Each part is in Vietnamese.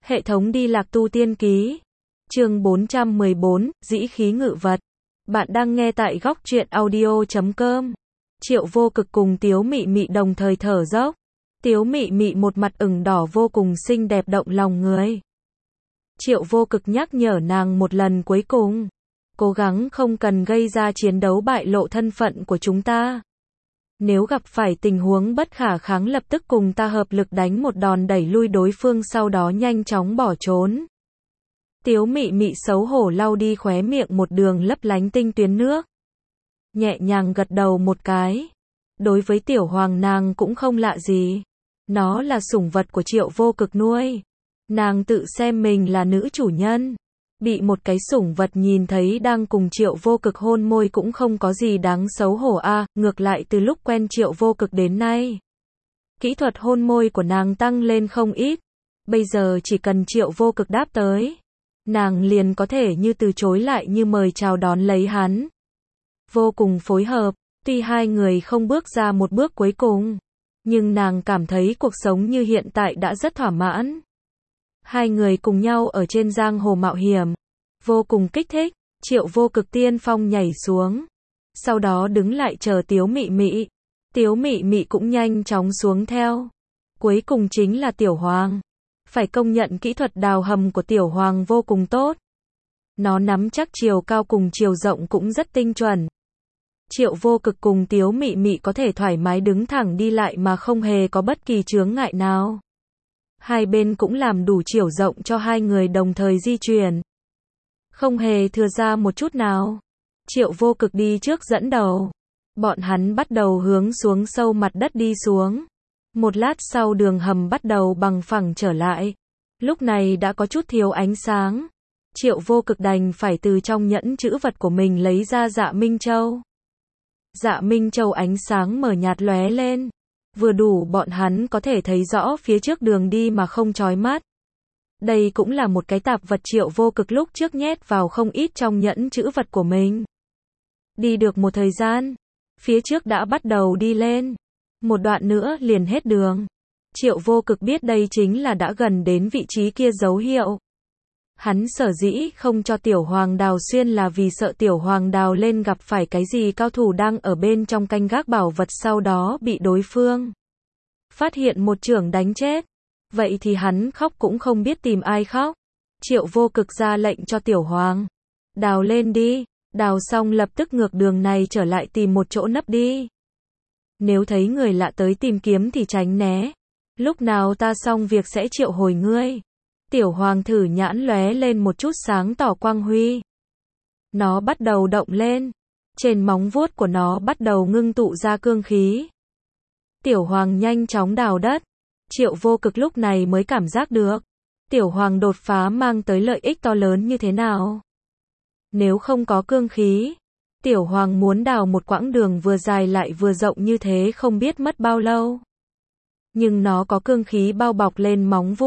Hệ thống đi lạc tu tiên ký. Chương 414, dĩ khí ngự vật. Bạn đang nghe tại góc truyện audio.com. Triệu Vô Cực cùng Tiếu Mị Mị đồng thời thở dốc. Tiếu Mị Mị một mặt ửng đỏ vô cùng xinh đẹp động lòng người. Triệu Vô Cực nhắc nhở nàng một lần cuối cùng. Cố gắng không cần gây ra chiến đấu bại lộ thân phận của chúng ta. Nếu gặp phải tình huống bất khả kháng lập tức cùng ta hợp lực đánh một đòn đẩy lui đối phương, sau đó nhanh chóng bỏ trốn. Tiếu Mị Mị xấu hổ lau đi khóe miệng một đường lấp lánh tinh tuyến nước. Nhẹ nhàng gật đầu một cái. Đối với Tiểu Hoàng nàng cũng không lạ gì. Nó là sủng vật của Triệu Vô Cực nuôi. Nàng tự xem mình là nữ chủ nhân. Bị một cái sủng vật nhìn thấy đang cùng Triệu Vô Cực hôn môi cũng không có gì đáng xấu hổ a, ngược lại từ lúc quen Triệu Vô Cực đến nay, kỹ thuật hôn môi của nàng tăng lên không ít. Bây giờ chỉ cần Triệu Vô Cực đáp tới, nàng liền có thể như từ chối lại như mời chào đón lấy hắn. Vô cùng phối hợp, tuy hai người không bước ra một bước cuối cùng, nhưng nàng cảm thấy cuộc sống như hiện tại đã rất thỏa mãn. Hai người cùng nhau ở trên giang hồ mạo hiểm, vô cùng kích thích. Triệu Vô Cực tiên phong nhảy xuống, sau đó đứng lại chờ Tiếu Mị Mị. Tiếu Mị Mị cũng nhanh chóng xuống theo. Cuối cùng chính là Tiểu Hoàng. Phải công nhận kỹ thuật đào hầm của Tiểu Hoàng vô cùng tốt. Nó nắm chắc chiều cao cùng chiều rộng cũng rất tinh chuẩn. Triệu Vô Cực cùng Tiếu Mị Mị có thể thoải mái đứng thẳng đi lại mà không hề có bất kỳ chướng ngại nào. Hai bên cũng làm đủ chiều rộng cho hai người đồng thời di chuyển. Không hề thừa ra một chút nào. Triệu Vô Cực đi trước dẫn đầu. Bọn hắn bắt đầu hướng xuống sâu mặt đất đi xuống. Một lát sau đường hầm bắt đầu bằng phẳng trở lại. Lúc này đã có chút thiếu ánh sáng. Triệu Vô Cực đành phải từ trong nhẫn trữ vật của mình lấy ra Dạ Minh Châu. Dạ Minh Châu ánh sáng mờ nhạt lóe lên. Vừa đủ bọn hắn có thể thấy rõ phía trước đường đi mà không chói mắt. Đây cũng là một cái tạp vật Triệu Vô Cực lúc trước nhét vào không ít trong nhẫn trữ vật của mình. Đi được một thời gian, phía trước đã bắt đầu đi lên. Một đoạn nữa liền hết đường. Triệu Vô Cực biết đây chính là đã gần đến vị trí kia dấu hiệu. Hắn sở dĩ không cho Tiểu Hoàng đào xuyên là vì sợ Tiểu Hoàng đào lên gặp phải cái gì cao thủ đang ở bên trong canh gác bảo vật, sau đó bị đối phương phát hiện một chưởng đánh chết. Vậy thì hắn khóc cũng không biết tìm ai khóc. Triệu Vô Cực ra lệnh cho Tiểu Hoàng. Đào lên đi. Đào xong lập tức ngược đường này trở lại tìm một chỗ nấp đi. Nếu thấy người lạ tới tìm kiếm thì tránh né. Lúc nào ta xong việc sẽ triệu hồi ngươi. Tiểu Hoàng thử nhãn lóe lên một chút sáng tỏ quang huy. Nó bắt đầu động lên. Trên móng vuốt của nó bắt đầu ngưng tụ ra cương khí. Tiểu Hoàng nhanh chóng đào đất. Triệu Vô Cực lúc này mới cảm giác được Tiểu Hoàng đột phá mang tới lợi ích to lớn như thế nào. Nếu không có cương khí, Tiểu Hoàng muốn đào một quãng đường vừa dài lại vừa rộng như thế không biết mất bao lâu. Nhưng nó có cương khí bao bọc lên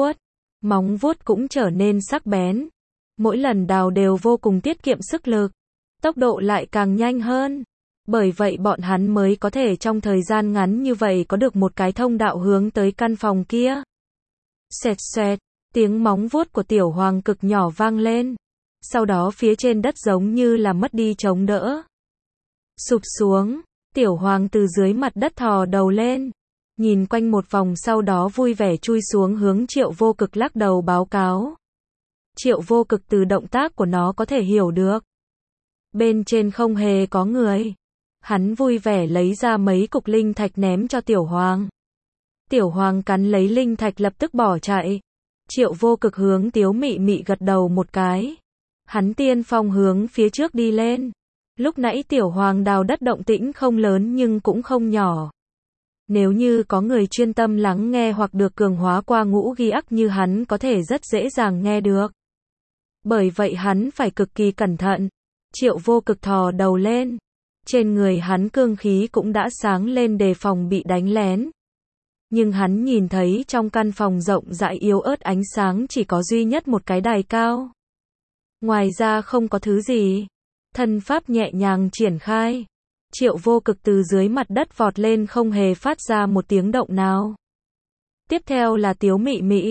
móng vuốt cũng trở nên sắc bén. Mỗi lần đào đều vô cùng tiết kiệm sức lực, tốc độ lại càng nhanh hơn. Bởi vậy bọn hắn mới có thể trong thời gian ngắn như vậy có được một cái thông đạo hướng tới căn phòng kia. Xẹt xẹt, tiếng móng vuốt của Tiểu Hoàng cực nhỏ vang lên. Sau đó phía trên đất giống như là mất đi chống đỡ. Sụp xuống, Tiểu Hoàng từ dưới mặt đất thò đầu lên. Nhìn quanh một vòng sau đó vui vẻ chui xuống hướng Triệu Vô Cực lắc đầu báo cáo. Triệu Vô Cực từ động tác của nó có thể hiểu được. Bên trên không hề có người. Hắn vui vẻ lấy ra mấy cục linh thạch ném cho Tiểu Hoàng. Tiểu Hoàng cắn lấy linh thạch lập tức bỏ chạy. Triệu Vô Cực hướng Tiếu Mị Mị gật đầu một cái. Hắn tiên phong hướng phía trước đi lên. Lúc nãy Tiểu Hoàng đào đất động tĩnh không lớn nhưng cũng không nhỏ. Nếu như có người chuyên tâm lắng nghe hoặc được cường hóa qua ngũ ghi ắc như hắn có thể rất dễ dàng nghe được. Bởi vậy hắn phải cực kỳ cẩn thận. Triệu Vô Cực thò đầu lên. Trên người hắn cương khí cũng đã sáng lên đề phòng bị đánh lén. Nhưng hắn nhìn thấy trong căn phòng rộng rãi yếu ớt ánh sáng chỉ có duy nhất một cái đài cao. Ngoài ra không có thứ gì. Thân pháp nhẹ nhàng triển khai. Triệu Vô Cực từ dưới mặt đất vọt lên không hề phát ra một tiếng động nào. Tiếp theo là Tiếu Mị Mị.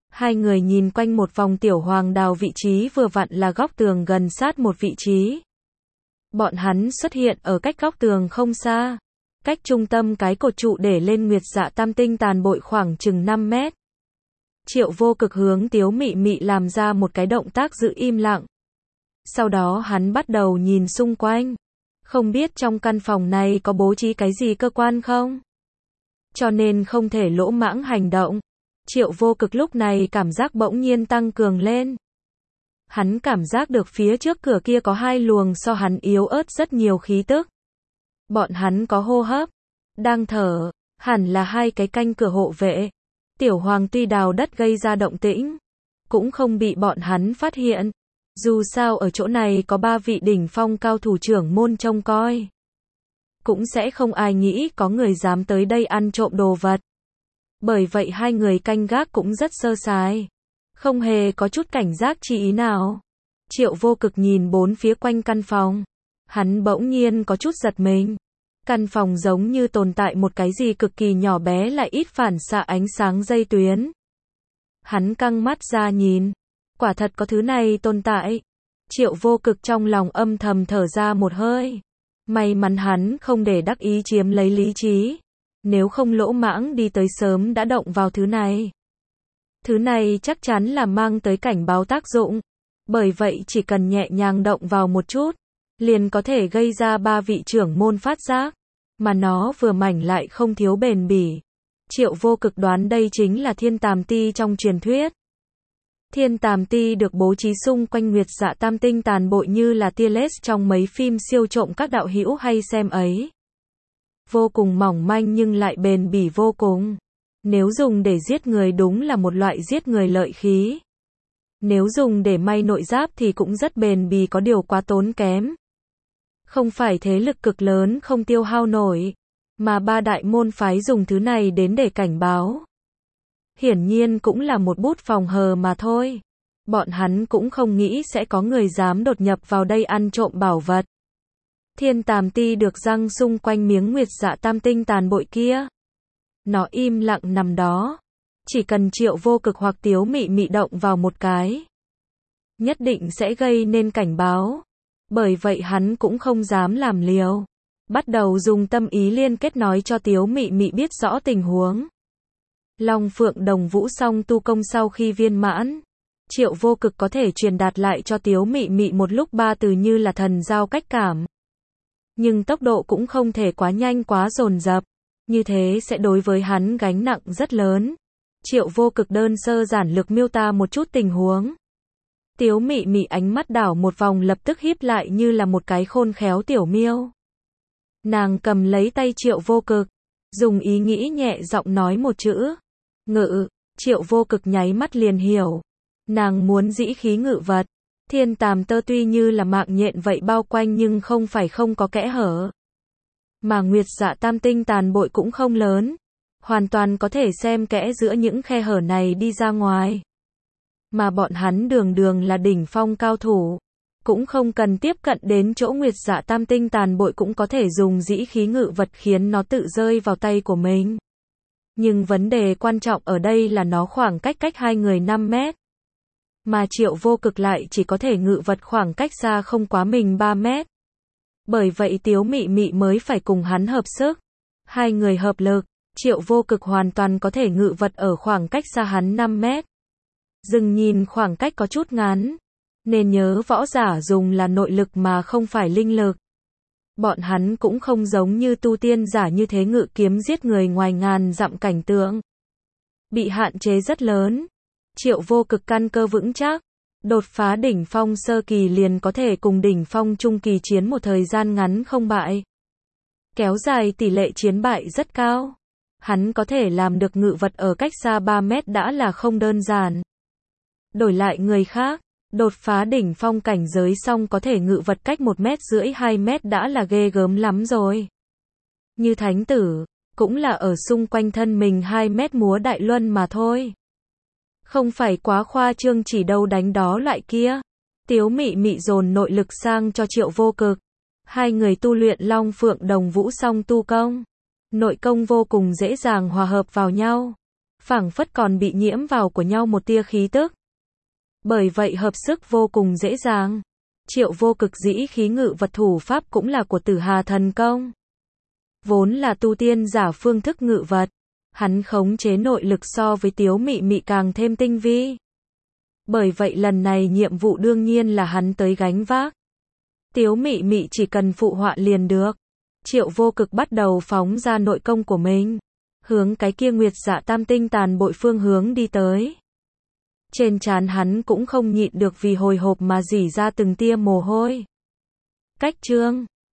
Hai người nhìn quanh một vòng, Tiểu Hoàng đào vị trí vừa vặn là góc tường gần sát một vị trí. Bọn hắn xuất hiện ở cách góc tường không xa. Cách trung tâm cái cột trụ để lên Nguyệt Dạ Tam Tinh Tàn Bội khoảng chừng 5 mét. Triệu Vô Cực hướng Tiếu Mị Mị làm ra một cái động tác giữ im lặng. Sau đó hắn bắt đầu nhìn xung quanh. Không biết trong căn phòng này có bố trí cái gì cơ quan không? Cho nên không thể lỗ mãng hành động. Triệu Vô Cực lúc này cảm giác bỗng nhiên tăng cường lên. Hắn cảm giác được phía trước cửa kia có hai luồng so hắn yếu ớt rất nhiều khí tức. Bọn hắn có hô hấp, đang thở, hẳn là hai cái canh cửa hộ vệ. Tiểu Hoàng tuy đào đất gây ra động tĩnh, cũng không bị bọn hắn phát hiện. Dù sao ở chỗ này có 3 vị đỉnh phong cao thủ trưởng môn trông coi. Cũng sẽ không ai nghĩ có người dám tới đây ăn trộm đồ vật. Bởi vậy hai người canh gác cũng rất sơ sài. Không hề có chút cảnh giác chi ý nào. Triệu Vô Cực nhìn bốn phía quanh căn phòng. Hắn bỗng nhiên có chút giật mình. Căn phòng giống như tồn tại một cái gì cực kỳ nhỏ bé lại ít phản xạ ánh sáng dây tuyến. Hắn căng mắt ra nhìn. Quả thật có thứ này tồn tại. Triệu Vô Cực trong lòng âm thầm thở ra một hơi. May mắn hắn không để đắc ý chiếm lấy lý trí. Nếu không lỗ mãng đi tới sớm đã động vào thứ này. Thứ này chắc chắn là mang tới cảnh báo tác dụng. Bởi vậy chỉ cần nhẹ nhàng động vào một chút, liền có thể gây ra 3 vị trưởng môn phát giác. Mà nó vừa mảnh lại không thiếu bền bỉ. Triệu Vô Cực đoán đây chính là Thiên Tàm Ti trong truyền thuyết. Thiên Tàm Ti được bố trí xung quanh Nguyệt Dạ Tam Tinh Tàn Bội như là tia laser trong mấy phim siêu trộm các đạo hữu hay xem ấy. Vô cùng mỏng manh nhưng lại bền bỉ vô cùng. Nếu dùng để giết người đúng là một loại giết người lợi khí. Nếu dùng để may nội giáp thì cũng rất bền bỉ, có điều quá tốn kém. Không phải thế lực cực lớn không tiêu hao nổi, mà 3 đại môn phái dùng thứ này đến để cảnh báo. Hiển nhiên cũng là một bút phòng hờ mà thôi. Bọn hắn cũng không nghĩ sẽ có người dám đột nhập vào đây ăn trộm bảo vật. Thiên Tàm Ti được răng xung quanh miếng Nguyệt Dạ Tam Tinh Tàn Bội kia. Nó im lặng nằm đó. Chỉ cần Triệu Vô Cực hoặc Tiếu Mị Mị động vào một cái, nhất định sẽ gây nên cảnh báo. Bởi vậy hắn cũng không dám làm liều. Bắt đầu dùng tâm ý liên kết nói cho Tiếu Mị Mị biết rõ tình huống. Long Phượng Đồng Vũ song tu công sau khi viên mãn, Triệu Vô Cực có thể truyền đạt lại cho Tiếu Mị Mị một lúc 3 từ như là thần giao cách cảm. Nhưng tốc độ cũng không thể quá nhanh quá dồn dập, như thế sẽ đối với hắn gánh nặng rất lớn. Triệu Vô Cực đơn sơ giản lược miêu tả một chút tình huống. Tiếu Mị Mị ánh mắt đảo một vòng lập tức híp lại như là một cái khôn khéo tiểu miêu. Nàng cầm lấy tay Triệu Vô Cực, dùng ý nghĩ nhẹ giọng nói một chữ. Ngự. Triệu Vô Cực nháy mắt liền hiểu. Nàng muốn dĩ khí ngự vật. Thiên Tàm Tơ tuy như là mạng nhện vậy bao quanh nhưng không phải không có kẽ hở. Mà Nguyệt Dạ Tam Tinh Tàn Bội cũng không lớn. Hoàn toàn có thể xem kẽ giữa những khe hở này đi ra ngoài. Mà bọn hắn đường đường là đỉnh phong cao thủ. Cũng không cần tiếp cận đến chỗ Nguyệt Dạ Tam Tinh Tàn Bội cũng có thể dùng dĩ khí ngự vật khiến nó tự rơi vào tay của mình. Nhưng vấn đề quan trọng ở đây là nó khoảng cách hai người 5 mét. Mà Triệu Vô Cực lại chỉ có thể ngự vật khoảng cách xa không quá mình 3 mét. Bởi vậy Tiếu Mị Mị mới phải cùng hắn hợp sức. Hai người hợp lực, Triệu Vô Cực hoàn toàn có thể ngự vật ở khoảng cách xa hắn 5 mét. Dừng nhìn khoảng cách có chút ngắn. Nên nhớ võ giả dùng là nội lực mà không phải linh lực. Bọn hắn cũng không giống như tu tiên giả như thế ngự kiếm giết người ngoài ngàn dặm cảnh tượng. Bị hạn chế rất lớn. Triệu Vô Cực căn cơ vững chắc. Đột phá đỉnh phong sơ kỳ liền có thể cùng đỉnh phong trung kỳ chiến một thời gian ngắn không bại. Kéo dài tỷ lệ chiến bại rất cao. Hắn có thể làm được ngự vật ở cách xa 3 mét đã là không đơn giản. Đổi lại người khác, đột phá đỉnh phong cảnh giới xong có thể ngự vật cách 1,5 mét 2 mét đã là ghê gớm lắm rồi. Như thánh tử, cũng là ở xung quanh thân mình 2 mét múa đại luân mà thôi. Không phải quá khoa trương chỉ đâu đánh đó loại kia. Tiếu Mị Mị dồn nội lực sang cho Triệu Vô Cực. Hai người tu luyện Long Phượng Đồng Vũ song tu công. Nội công vô cùng dễ dàng hòa hợp vào nhau. phảng phất còn bị nhiễm vào của nhau một tia khí tức. Bởi vậy hợp sức vô cùng dễ dàng. Triệu vô cực dĩ khí ngự vật thủ pháp cũng là của Tử Hà thần công. Vốn là tu tiên giả phương thức ngự vật. Hắn khống chế nội lực so với Tiếu Mị Mị càng thêm tinh vi. Bởi vậy lần này nhiệm vụ đương nhiên là hắn tới gánh vác. Tiếu Mị Mị chỉ cần phụ họa liền được. Triệu vô cực bắt đầu phóng ra nội công của mình. Hướng cái kia Nguyệt Dạ Tam Tinh tàn bội phương hướng đi tới. Trên trán hắn cũng không nhịn được vì hồi hộp mà rỉ ra từng tia mồ hôi. Cách chương